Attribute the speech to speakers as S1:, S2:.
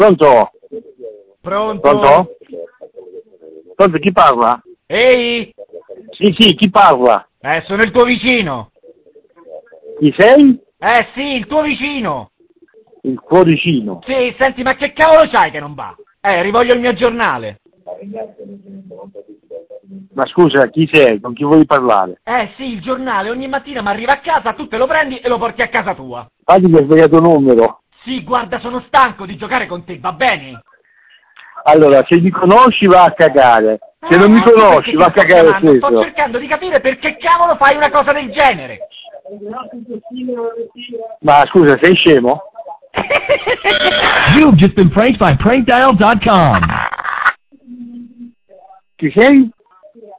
S1: Pronto?
S2: Pronto?
S1: Pronto? Pronto, chi parla?
S2: Ehi!
S1: Sì, chi parla?
S2: Sono il tuo vicino.
S1: Chi sei?
S2: Sì, il tuo vicino.
S1: Il cuoricino.
S2: Sì, senti, ma che cavolo c'hai che non va? Rivoglio il mio giornale.
S1: Ma scusa, chi sei? Con chi vuoi parlare?
S2: Sì, il giornale, ogni mattina mi arriva a casa, tu te lo prendi e lo porti a casa tua.
S1: Fatti che hai sbagliato numero.
S2: Sì, guarda, sono stanco di giocare con te, va bene?
S1: Allora, se mi conosci va a cagare. Se non mi
S2: Ecco
S1: conosci
S2: perché
S1: va
S2: ti
S1: a
S2: sto
S1: cagare
S2: chiamando, sto
S1: stesso.
S2: cercando di capire perché cavolo fai una cosa del genere.
S1: Ma scusa, sei scemo?
S3: You've just been pranked by prankdial.com.
S1: Chi sei?